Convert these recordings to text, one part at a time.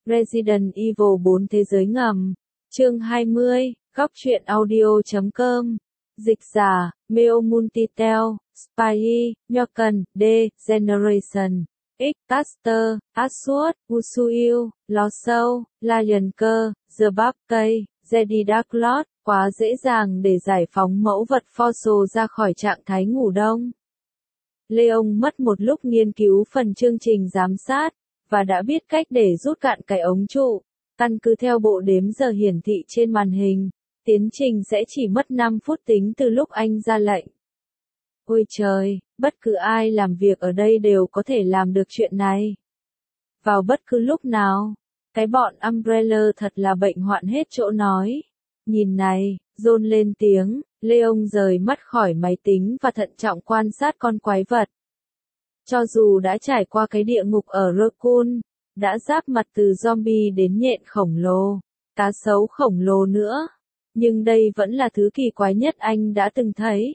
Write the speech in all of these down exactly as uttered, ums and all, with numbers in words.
Resident Evil bốn Thế giới ngầm. Chương hai mươi, góc truyện audio chấm com. Dịch giả, Meo Multitel, Spy, Nhoken, D, Generation, X, Caster, Aswad, Usuil, Lo Sâu, Lion Cơ, The Buckey, Jedi Dark Lord, quá dễ dàng để giải phóng mẫu vật Force ra khỏi trạng thái ngủ đông. Leon mất một lúc nghiên cứu phần chương trình giám sát, và đã biết cách để rút cạn cái ống trụ. Căn cứ theo bộ đếm giờ hiển thị trên màn hình, tiến trình sẽ chỉ mất năm phút tính từ lúc anh ra lệnh. Ôi trời, bất cứ ai làm việc ở đây đều có thể làm được chuyện này. Vào bất cứ lúc nào, cái bọn Umbrella thật là bệnh hoạn hết chỗ nói. Nhìn này, John lên tiếng, Leon rời mắt khỏi máy tính và thận trọng quan sát con quái vật. Cho dù đã trải qua cái địa ngục ở Raccoon, đã giáp mặt từ zombie đến nhện khổng lồ, cá sấu khổng lồ nữa, nhưng đây vẫn là thứ kỳ quái nhất anh đã từng thấy.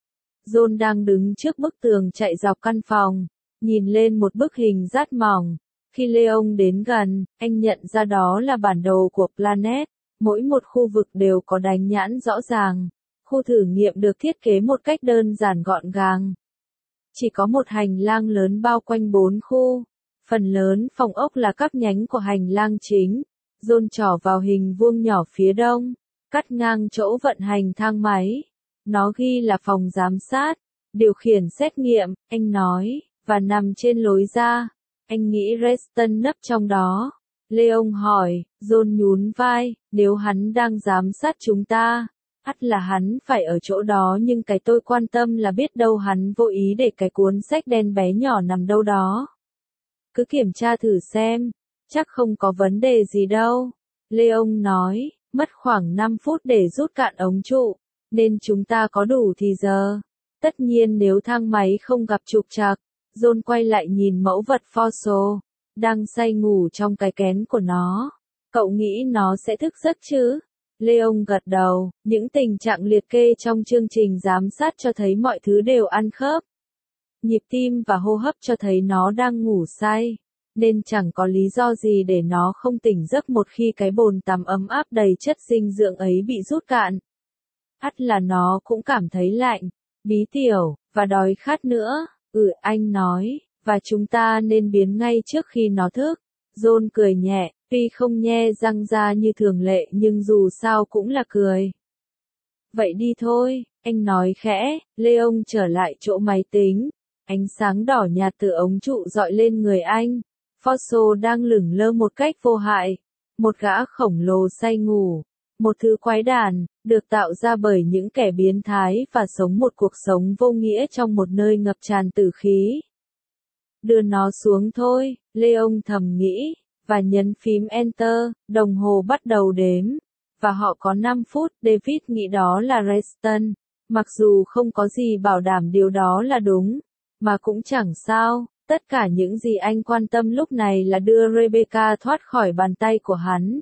John đang đứng trước bức tường chạy dọc căn phòng, nhìn lên một bức hình rát mỏng. Khi Leon đến gần, anh nhận ra đó là bản đồ của Planet. Mỗi một khu vực đều có đánh nhãn rõ ràng. Khu thử nghiệm được thiết kế một cách đơn giản gọn gàng. Chỉ có một hành lang lớn bao quanh bốn khu. Phần lớn phòng ốc là các nhánh của hành lang chính. John trỏ vào hình vuông nhỏ phía đông, cắt ngang chỗ vận hành thang máy. Nó ghi là phòng giám sát, điều khiển xét nghiệm, anh nói, và nằm trên lối ra. Anh nghĩ Reston nấp trong đó. Leon hỏi, John nhún vai, nếu hắn đang giám sát chúng ta, ắt là hắn phải ở chỗ đó, nhưng cái tôi quan tâm là biết đâu hắn vô ý để cái cuốn sách đen bé nhỏ nằm đâu đó. Cứ kiểm tra thử xem, chắc không có vấn đề gì đâu. Leon nói, mất khoảng năm phút để rút cạn ống trụ, nên chúng ta có đủ thì giờ. Tất nhiên nếu thang máy không gặp trục trặc. John quay lại nhìn mẫu vật Force, đang say ngủ trong cái kén của nó. Cậu nghĩ nó sẽ thức giấc chứ? Leon gật đầu, những tình trạng liệt kê trong chương trình giám sát cho thấy mọi thứ đều ăn khớp. Nhịp tim và hô hấp cho thấy nó đang ngủ say, nên chẳng có lý do gì để nó không tỉnh giấc một khi cái bồn tắm ấm áp đầy chất dinh dưỡng ấy bị rút cạn. Ắt là nó cũng cảm thấy lạnh, bí tiểu, và đói khát nữa. Ừ, anh nói, và chúng ta nên biến ngay trước khi nó thức. John cười nhẹ, tuy không nhe răng ra như thường lệ nhưng dù sao cũng là cười. Vậy đi thôi, anh nói khẽ. Leon trở lại chỗ máy tính. Ánh sáng đỏ nhạt từ ống trụ dọi lên người anh. Force đang lửng lơ một cách vô hại. Một gã khổng lồ say ngủ. Một thứ quái đản, được tạo ra bởi những kẻ biến thái và sống một cuộc sống vô nghĩa trong một nơi ngập tràn tử khí. Đưa nó xuống thôi, Leon thầm nghĩ, và nhấn phím Enter, đồng hồ bắt đầu đếm. Và họ có năm phút, David nghĩ đó là Reston. Mặc dù không có gì bảo đảm điều đó là đúng, mà cũng chẳng sao, tất cả những gì anh quan tâm lúc này là đưa Rebecca thoát khỏi bàn tay của hắn.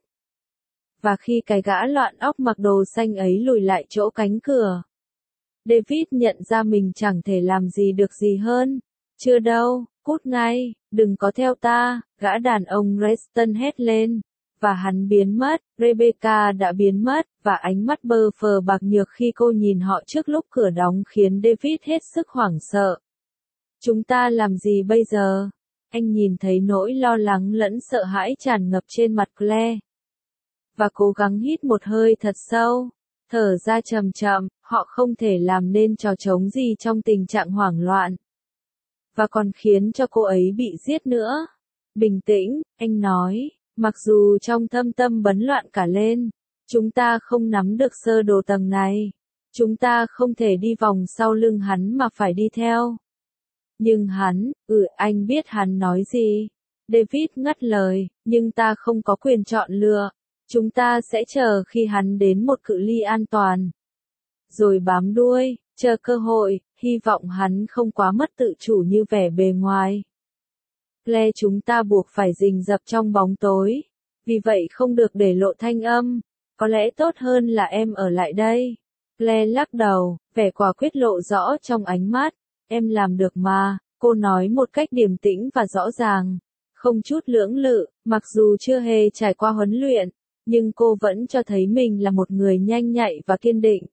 Và khi cái gã loạn óc mặc đồ xanh ấy lùi lại chỗ cánh cửa, David nhận ra mình chẳng thể làm gì được gì hơn. Chưa đâu, cút ngay, đừng có theo ta, gã đàn ông Reston hét lên. Và hắn biến mất, Rebecca đã biến mất, và ánh mắt bơ phờ bạc nhược khi cô nhìn họ trước lúc cửa đóng khiến David hết sức hoảng sợ. Chúng ta làm gì bây giờ? Anh nhìn thấy nỗi lo lắng lẫn sợ hãi tràn ngập trên mặt Claire. Và cố gắng hít một hơi thật sâu, thở ra chậm chậm, họ không thể làm nên trò trống gì trong tình trạng hoảng loạn. Và còn khiến cho cô ấy bị giết nữa. Bình tĩnh, anh nói, mặc dù trong thâm tâm bấn loạn cả lên, chúng ta không nắm được sơ đồ tầng này. Chúng ta không thể đi vòng sau lưng hắn mà phải đi theo. Nhưng hắn, ừ anh biết hắn nói gì. David ngắt lời, nhưng ta không có quyền chọn lựa. Chúng ta sẽ chờ khi hắn đến một cự ly an toàn. Rồi bám đuôi, chờ cơ hội, hy vọng hắn không quá mất tự chủ như vẻ bề ngoài. Claire, chúng ta buộc phải rình rập trong bóng tối. Vì vậy không được để lộ thanh âm. Có lẽ tốt hơn là em ở lại đây. Claire lắc đầu, vẻ quả quyết lộ rõ trong ánh mắt. Em làm được mà, cô nói một cách điềm tĩnh và rõ ràng. không chút lưỡng lự, mặc dù chưa hề trải qua huấn luyện, nhưng cô vẫn cho thấy mình là một người nhanh nhạy và kiên định.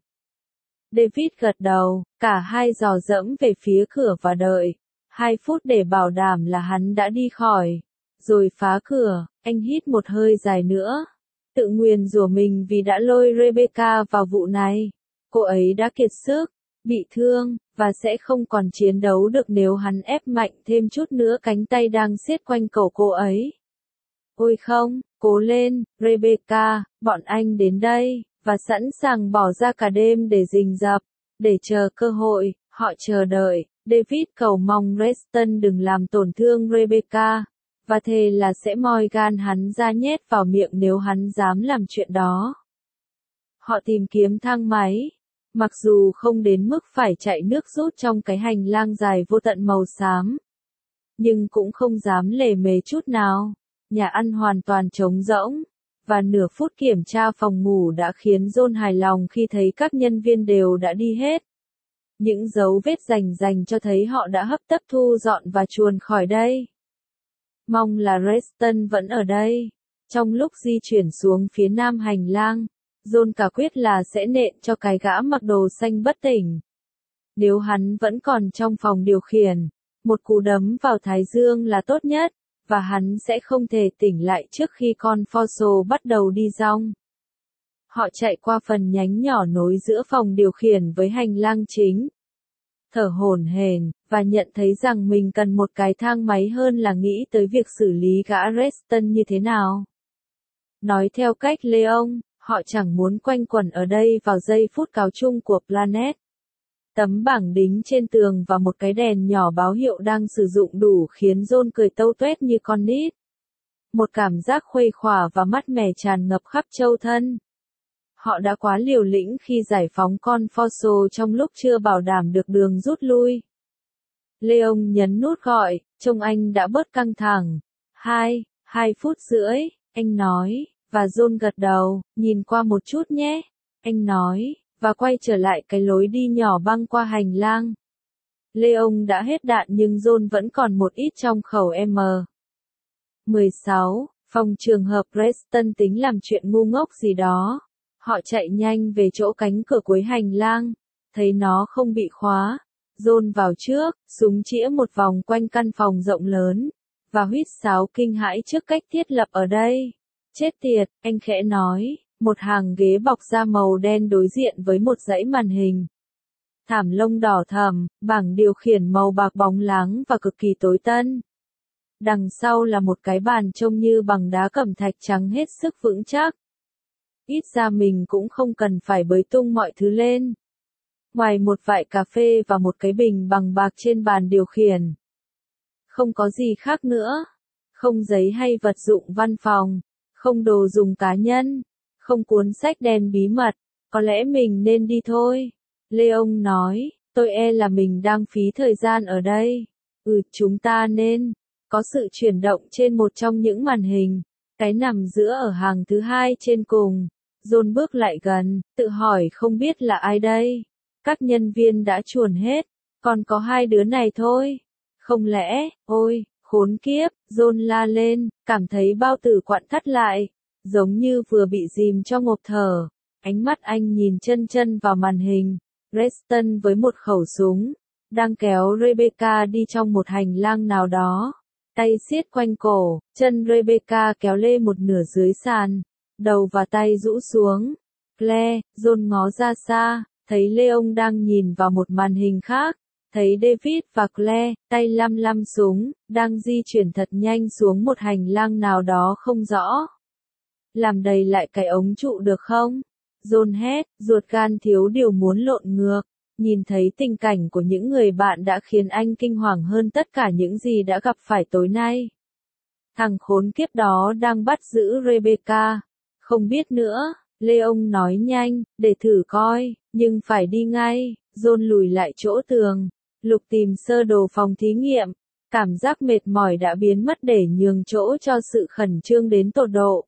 David gật đầu, cả hai dò dẫm về phía cửa và đợi. Hai phút để bảo đảm là hắn đã đi khỏi. Rồi phá cửa, anh hít một hơi dài nữa. Tự nguyền rủa mình vì đã lôi Rebecca vào vụ này. Cô ấy đã kiệt sức, bị thương, và sẽ không còn chiến đấu được nếu hắn ép mạnh thêm chút nữa cánh tay đang siết quanh cổ cô ấy. Ôi không, cố lên, Rebecca, bọn anh đến đây, và sẵn sàng bỏ ra cả đêm để rình rập, để chờ cơ hội, họ chờ đợi. David cầu mong Reston đừng làm tổn thương Rebecca, và thề là sẽ moi gan hắn ra nhét vào miệng nếu hắn dám làm chuyện đó. Họ tìm kiếm thang máy, mặc dù không đến mức phải chạy nước rút trong cái hành lang dài vô tận màu xám, nhưng cũng không dám lề mề chút nào. Nhà ăn hoàn toàn trống rỗng, và nửa phút kiểm tra phòng ngủ đã khiến John hài lòng khi thấy các nhân viên đều đã đi hết. Những dấu vết rành rành cho thấy họ đã hấp tấp thu dọn và chuồn khỏi đây. Mong là Reston vẫn ở đây. Trong lúc di chuyển xuống phía nam hành lang, John cả quyết là sẽ nện cho cái gã mặc đồ xanh bất tỉnh. Nếu hắn vẫn còn trong phòng điều khiển, một cú đấm vào thái dương là tốt nhất, và hắn sẽ không thể tỉnh lại trước khi con Forso bắt đầu đi dong. Họ chạy qua phần nhánh nhỏ nối giữa phòng điều khiển với hành lang chính. Thở hổn hển, và nhận thấy rằng mình cần một cái thang máy hơn là nghĩ tới việc xử lý gã Reston như thế nào. Nói theo cách Leon, họ chẳng muốn quanh quẩn ở đây vào giây phút cáo chung của Planet. Tấm bảng đính trên tường và một cái đèn nhỏ báo hiệu đang sử dụng đủ khiến John cười tâu tuét như con nít. Một cảm giác khuây khỏa và mát mẻ tràn ngập khắp châu thân. Họ đã quá liều lĩnh khi giải phóng con Forso trong lúc chưa bảo đảm được đường rút lui. Leon nhấn nút gọi, trông anh đã bớt căng thẳng. Hai, hai phút rưỡi, anh nói, và John gật đầu, nhìn qua một chút nhé, anh nói, và quay trở lại cái lối đi nhỏ băng qua hành lang. Leon đã hết đạn nhưng John vẫn còn một ít trong khẩu M mười sáu, phòng trường hợp Reston tính làm chuyện ngu ngốc gì đó. Họ chạy nhanh về chỗ cánh cửa cuối hành lang, thấy nó không bị khóa. John vào trước, súng chĩa một vòng quanh căn phòng rộng lớn, và huýt sáo kinh hãi trước cách thiết lập ở đây. Chết tiệt, anh khẽ nói, một hàng ghế bọc da màu đen đối diện với một dãy màn hình. Thảm lông đỏ thẫm, bảng điều khiển màu bạc bóng láng và cực kỳ tối tân. Đằng sau là một cái bàn trông như bằng đá cẩm thạch trắng hết sức vững chắc. Ít ra mình cũng không cần phải bới tung mọi thứ lên. Ngoài một vại cà phê và một cái bình bằng bạc trên bàn điều khiển. Không có gì khác nữa. Không giấy hay vật dụng văn phòng. Không đồ dùng cá nhân. Không cuốn sách đen bí mật. Có lẽ mình nên đi thôi. Leon nói, tôi e là mình đang phí thời gian ở đây. Ừ, chúng ta nên. Có sự chuyển động trên một trong những màn hình. Cái nằm giữa ở hàng thứ hai trên cùng. John bước lại gần, tự hỏi không biết là ai đây. Các nhân viên đã chuồn hết, còn có hai đứa này thôi. Không lẽ, ôi, khốn kiếp, John la lên, cảm thấy bao tử quặn thắt lại, giống như vừa bị dìm cho ngộp thở. Ánh mắt anh nhìn chân chân vào màn hình. Reston với một khẩu súng, đang kéo Rebecca đi trong một hành lang nào đó. Tay siết quanh cổ, chân Rebecca kéo lê một nửa dưới sàn. Đầu và tay rũ xuống. Claire, John ngó ra xa, thấy Leon đang nhìn vào một màn hình khác, thấy David và Claire, tay lăm lăm súng, đang di chuyển thật nhanh xuống một hành lang nào đó không rõ. Làm đầy lại cái ống trụ được không? John hét, ruột gan thiếu điều muốn lộn ngược, nhìn thấy tình cảnh của những người bạn đã khiến anh kinh hoàng hơn tất cả những gì đã gặp phải tối nay. Thằng khốn kiếp đó đang bắt giữ Rebecca. Không biết nữa, Leon nói nhanh, để thử coi, nhưng phải đi ngay. John lùi lại chỗ tường, lục tìm sơ đồ phòng thí nghiệm. Cảm giác mệt mỏi đã biến mất để nhường chỗ cho sự khẩn trương đến tột độ.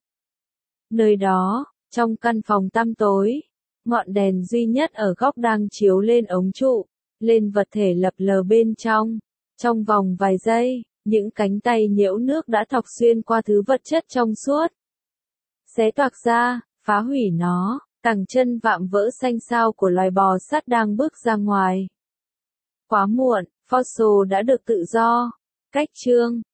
Nơi đó, trong căn phòng tăm tối, ngọn đèn duy nhất ở góc đang chiếu lên ống trụ, lên vật thể lập lờ bên trong. Trong vòng vài giây, Những cánh tay nhiễu nước đã thọc xuyên qua thứ vật chất trong suốt. Xé toạc ra, phá hủy nó, cẳng chân vạm vỡ xanh xao của loài bò sát đang bước ra ngoài. Quá muộn, Fossil đã được tự do. Cách chương